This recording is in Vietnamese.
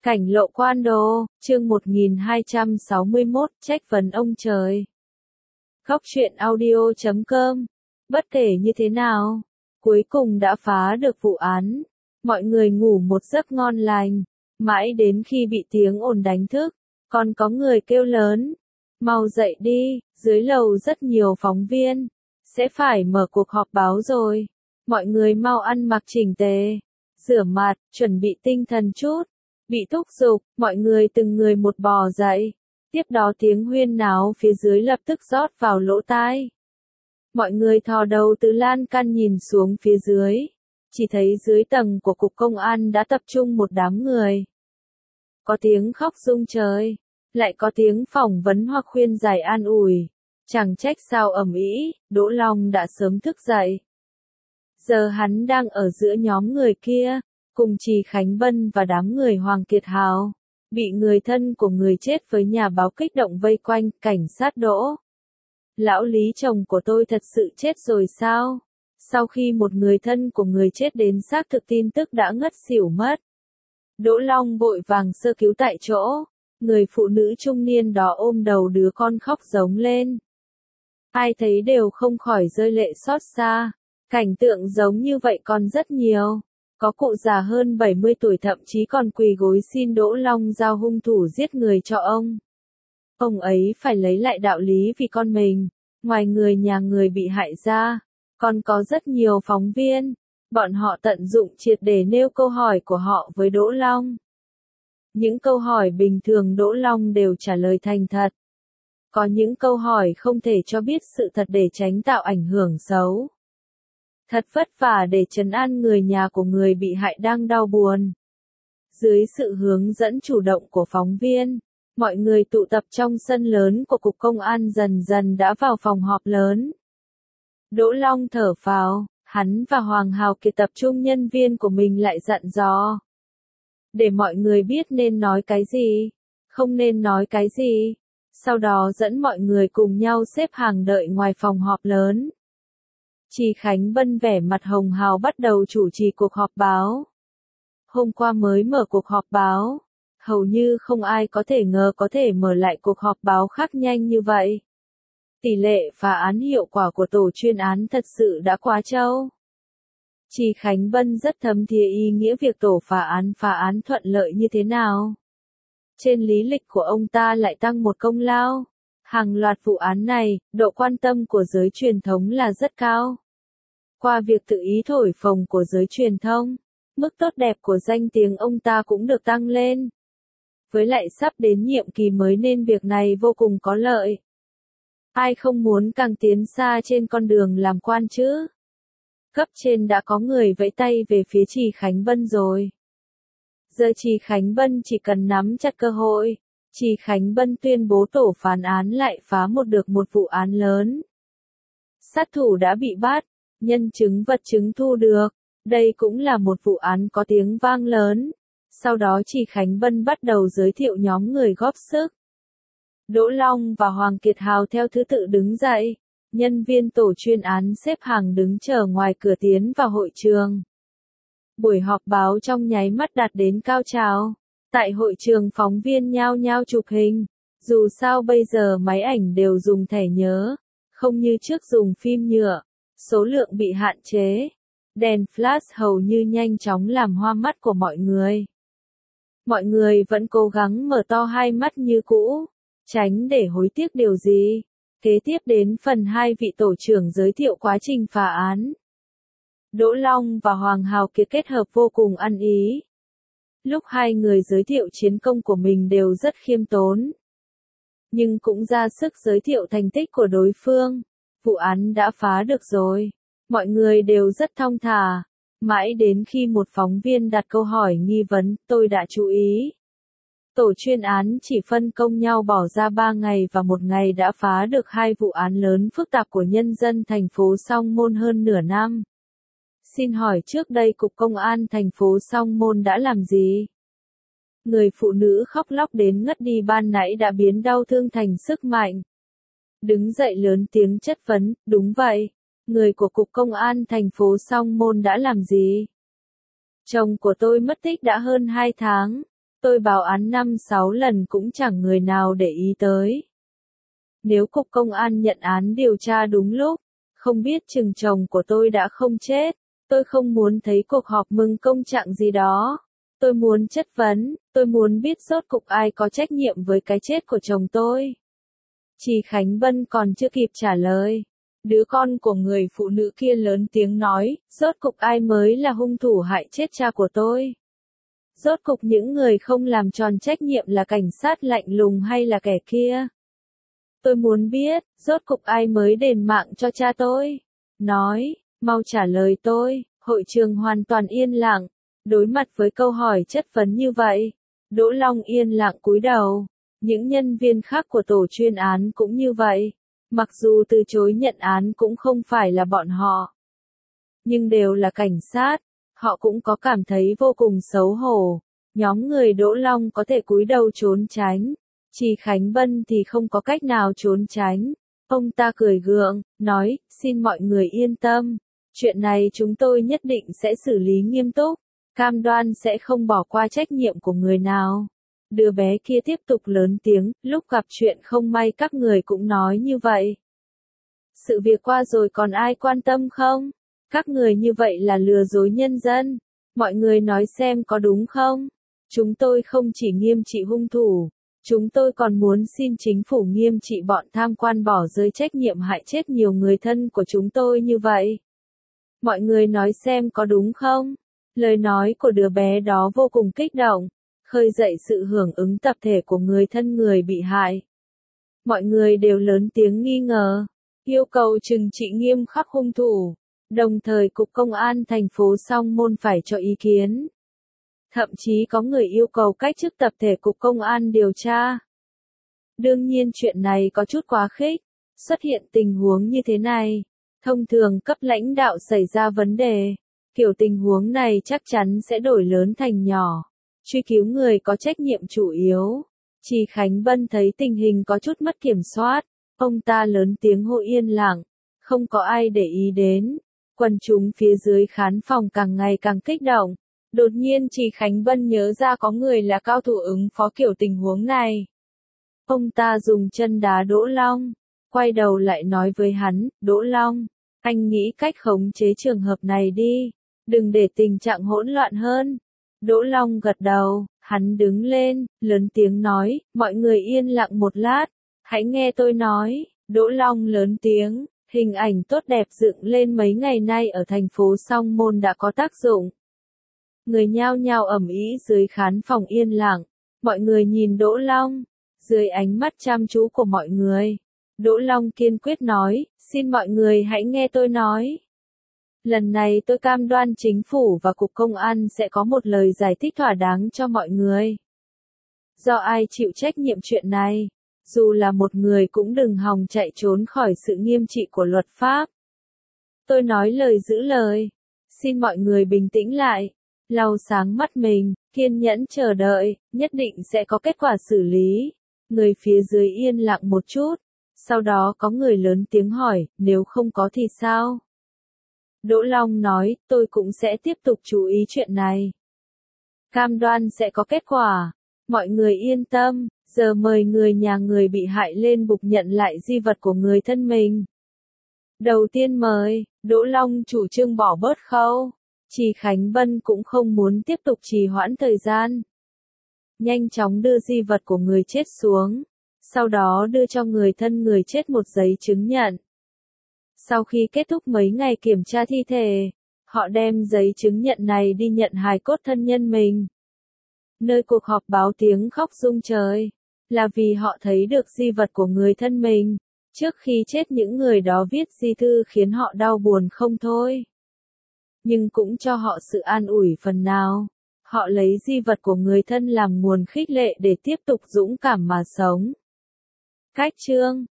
Cảnh lộ quan đồ, chương 1261, trách vấn ông trời. Góc truyện audio.com. Bất kể như thế nào, cuối cùng đã phá được vụ án. Mọi người ngủ một giấc ngon lành, mãi đến khi bị tiếng ồn đánh thức, còn có người kêu lớn. Mau dậy đi, dưới lầu rất nhiều phóng viên, sẽ phải mở cuộc họp báo rồi. Mọi người mau ăn mặc chỉnh tề, rửa mặt, chuẩn bị tinh thần chút. Bị thúc giục, mọi người từng người một bò dậy. Tiếp đó tiếng huyên náo phía dưới lập tức rót vào lỗ tai. Mọi người thò đầu từ lan can nhìn xuống phía dưới. Chỉ thấy dưới tầng của cục công an đã tập trung một đám người. Có tiếng khóc rung trời, lại có tiếng phỏng vấn hoặc khuyên giải an ủi. Chẳng trách sao ầm ĩ, Đỗ Long đã sớm thức dậy. Giờ hắn đang ở giữa nhóm người kia, cùng Trì Khánh Bân và đám người Hoàng Kiệt Hào, bị người thân của người chết với nhà báo kích động vây quanh. Cảnh sát Đỗ. Lão Lý chồng của tôi thật sự chết rồi sao? Sau khi một người thân của người chết đến xác thực tin tức đã ngất xỉu mất. Đỗ Long vội vàng sơ cứu tại chỗ, người phụ nữ trung niên đó ôm đầu đứa con khóc giống lên. Ai thấy đều không khỏi rơi lệ xót xa, cảnh tượng giống như vậy còn rất nhiều. Có cụ già hơn 70 tuổi thậm chí còn quỳ gối xin Đỗ Long giao hung thủ giết người cho ông. Ông ấy phải lấy lại đạo lý vì con mình, ngoài người nhà người bị hại ra, còn có rất nhiều phóng viên, bọn họ tận dụng triệt để nêu câu hỏi của họ với Đỗ Long. Những câu hỏi bình thường Đỗ Long đều trả lời thành thật. Có những câu hỏi không thể cho biết sự thật để tránh tạo ảnh hưởng xấu. Thật vất vả để trấn an người nhà của người bị hại đang đau buồn. Dưới sự hướng dẫn chủ động của phóng viên, mọi người tụ tập trong sân lớn của cục công an dần dần đã vào phòng họp lớn. Đỗ Long thở phào, hắn và Hoàng Hào Kiệt tập trung nhân viên của mình lại dặn dò. Để mọi người biết nên nói cái gì, không nên nói cái gì. Sau đó dẫn mọi người cùng nhau xếp hàng đợi ngoài phòng họp lớn. Trì Khánh Bân vẻ mặt hồng hào bắt đầu chủ trì cuộc họp báo. Hôm qua mới mở cuộc họp báo, hầu như không ai có thể ngờ có thể mở lại cuộc họp báo khác nhanh như vậy. Tỷ lệ phá án hiệu quả của tổ chuyên án thật sự đã quá trâu. Trì Khánh Bân rất thấm thía ý nghĩa việc tổ phá án thuận lợi như thế nào. Trên lý lịch của ông ta lại tăng một công lao. Hàng loạt vụ án này, độ quan tâm của giới truyền thống là rất cao. Qua việc tự ý thổi phồng của giới truyền thông, mức tốt đẹp của danh tiếng ông ta cũng được tăng lên. Với lại sắp đến nhiệm kỳ mới nên việc này vô cùng có lợi. Ai không muốn càng tiến xa trên con đường làm quan chứ? Cấp trên đã có người vẫy tay về phía Trì Khánh Bân rồi. Giờ Trì Khánh Bân chỉ cần nắm chặt cơ hội. Trì Khánh Bân tuyên bố tổ phán án lại phá được một vụ án lớn. Sát thủ đã bị bắt, nhân chứng vật chứng thu được. Đây cũng là một vụ án có tiếng vang lớn. Sau đó Trì Khánh Bân bắt đầu giới thiệu nhóm người góp sức. Đỗ Long và Hoàng Kiệt Hào theo thứ tự đứng dậy. Nhân viên tổ chuyên án xếp hàng đứng chờ ngoài cửa tiến vào hội trường. Buổi họp báo trong nháy mắt đạt đến cao trào. Tại hội trường phóng viên nhao nhao chụp hình. Dù sao bây giờ máy ảnh đều dùng thẻ nhớ, không như trước dùng phim nhựa. Số lượng bị hạn chế. Đèn flash hầu như nhanh chóng làm hoa mắt của mọi người. Mọi người vẫn cố gắng mở to hai mắt như cũ, tránh để hối tiếc điều gì. Kế tiếp đến phần 2 vị tổ trưởng giới thiệu quá trình phá án. Đỗ Long và Hoàng Hào Kiệt kết hợp vô cùng ăn ý. Lúc hai người giới thiệu chiến công của mình đều rất khiêm tốn. Nhưng cũng ra sức giới thiệu thành tích của đối phương. Vụ án đã phá được rồi. Mọi người đều rất thong thả. Mãi đến khi một phóng viên đặt câu hỏi nghi vấn, tôi đã chú ý. Tổ chuyên án chỉ phân công nhau bỏ ra 3 ngày và 1 ngày đã phá được 2 vụ án lớn phức tạp của nhân dân thành phố Song Môn hơn nửa năm. Xin hỏi trước đây Cục Công an thành phố Song Môn đã làm gì? Người phụ nữ khóc lóc đến ngất đi ban nãy đã biến đau thương thành sức mạnh. Đứng dậy lớn tiếng chất vấn, đúng vậy. Người của Cục Công an thành phố Song Môn đã làm gì? Chồng của tôi mất tích đã hơn 2 tháng. Tôi báo án 5-6 lần cũng chẳng người nào để ý tới. Nếu cục công an nhận án điều tra đúng lúc, không biết chừng chồng của tôi đã không chết. Tôi không muốn thấy cuộc họp mừng công trạng gì đó. Tôi muốn chất vấn, tôi muốn biết rốt cuộc ai có trách nhiệm với cái chết của chồng tôi. Chị Khánh Bân còn chưa kịp trả lời. Đứa con của người phụ nữ kia lớn tiếng nói, rốt cuộc ai mới là hung thủ hại chết cha của tôi. Rốt cuộc những người không làm tròn trách nhiệm là cảnh sát lạnh lùng hay là kẻ kia. Tôi muốn biết, rốt cuộc ai mới đền mạng cho cha tôi. Nói, mau trả lời tôi. Hội trường hoàn toàn yên lặng. Đối mặt với câu hỏi chất vấn như vậy, Đỗ Long yên lặng cúi đầu. Những nhân viên khác của tổ chuyên án cũng như vậy. Mặc dù từ chối nhận án cũng không phải là bọn họ, nhưng đều là cảnh sát. Họ cũng có cảm thấy vô cùng xấu hổ. Nhóm người Đỗ Long có thể cúi đầu trốn tránh. Chị Khánh Bân thì không có cách nào trốn tránh. Ông ta cười gượng, nói, xin mọi người yên tâm. Chuyện này chúng tôi nhất định sẽ xử lý nghiêm túc. Cam đoan sẽ không bỏ qua trách nhiệm của người nào. Đứa bé kia tiếp tục lớn tiếng, lúc gặp chuyện không may các người cũng nói như vậy. Sự việc qua rồi còn ai quan tâm không? Các người như vậy là lừa dối nhân dân. Mọi người nói xem có đúng không? Chúng tôi không chỉ nghiêm trị hung thủ. Chúng tôi còn muốn xin chính phủ nghiêm trị bọn tham quan bỏ rơi trách nhiệm hại chết nhiều người thân của chúng tôi như vậy. Mọi người nói xem có đúng không? Lời nói của đứa bé đó vô cùng kích động, khơi dậy sự hưởng ứng tập thể của người thân người bị hại. Mọi người đều lớn tiếng nghi ngờ, yêu cầu trừng trị nghiêm khắc hung thủ, đồng thời Cục Công an thành phố Song Môn phải cho ý kiến. Thậm chí có người yêu cầu cách chức tập thể Cục Công an điều tra. Đương nhiên chuyện này có chút quá khích, xuất hiện tình huống như thế này. Thông thường cấp lãnh đạo xảy ra vấn đề, kiểu tình huống này chắc chắn sẽ đổi lớn thành nhỏ. Truy cứu người có trách nhiệm chủ yếu. Chị Khánh Bân thấy tình hình có chút mất kiểm soát. Ông ta lớn tiếng hô yên lặng. Không có ai để ý đến. Quần chúng phía dưới khán phòng càng ngày càng kích động. Đột nhiên chị Khánh Bân nhớ ra có người là cao thủ ứng phó kiểu tình huống này. Ông ta dùng chân đá Đỗ Long. Quay đầu lại nói với hắn, Đỗ Long, anh nghĩ cách khống chế trường hợp này đi. Đừng để tình trạng hỗn loạn hơn. Đỗ Long gật đầu, hắn đứng lên, lớn tiếng nói, mọi người yên lặng một lát, hãy nghe tôi nói. Đỗ Long lớn tiếng, hình ảnh tốt đẹp dựng lên mấy ngày nay ở thành phố Song Môn đã có tác dụng. Người nhao nhao ầm ĩ dưới khán phòng yên lặng, mọi người nhìn Đỗ Long, dưới ánh mắt chăm chú của mọi người. Đỗ Long kiên quyết nói, xin mọi người hãy nghe tôi nói. Lần này tôi cam đoan chính phủ và Cục Công an sẽ có một lời giải thích thỏa đáng cho mọi người. Do ai chịu trách nhiệm chuyện này, dù là một người cũng đừng hòng chạy trốn khỏi sự nghiêm trị của luật pháp. Tôi nói lời giữ lời. Xin mọi người bình tĩnh lại, lau sáng mắt mình, kiên nhẫn chờ đợi, nhất định sẽ có kết quả xử lý. Người phía dưới yên lặng một chút, sau đó có người lớn tiếng hỏi, nếu không có thì sao? Đỗ Long nói, tôi cũng sẽ tiếp tục chú ý chuyện này. Cam đoan sẽ có kết quả. Mọi người yên tâm, giờ mời người nhà người bị hại lên bục nhận lại di vật của người thân mình. Đầu tiên mời, Đỗ Long chủ trương bỏ bớt khâu. Chị Khánh Bân cũng không muốn tiếp tục trì hoãn thời gian. Nhanh chóng đưa di vật của người chết xuống. Sau đó đưa cho người thân người chết một giấy chứng nhận. Sau khi kết thúc mấy ngày kiểm tra thi thể, họ đem giấy chứng nhận này đi nhận hài cốt thân nhân mình. Nơi cuộc họp báo tiếng khóc rung trời, là vì họ thấy được di vật của người thân mình. Trước khi chết những người đó viết di thư khiến họ đau buồn không thôi. Nhưng cũng cho họ sự an ủi phần nào. Họ lấy di vật của người thân làm nguồn khích lệ để tiếp tục dũng cảm mà sống. Cách chương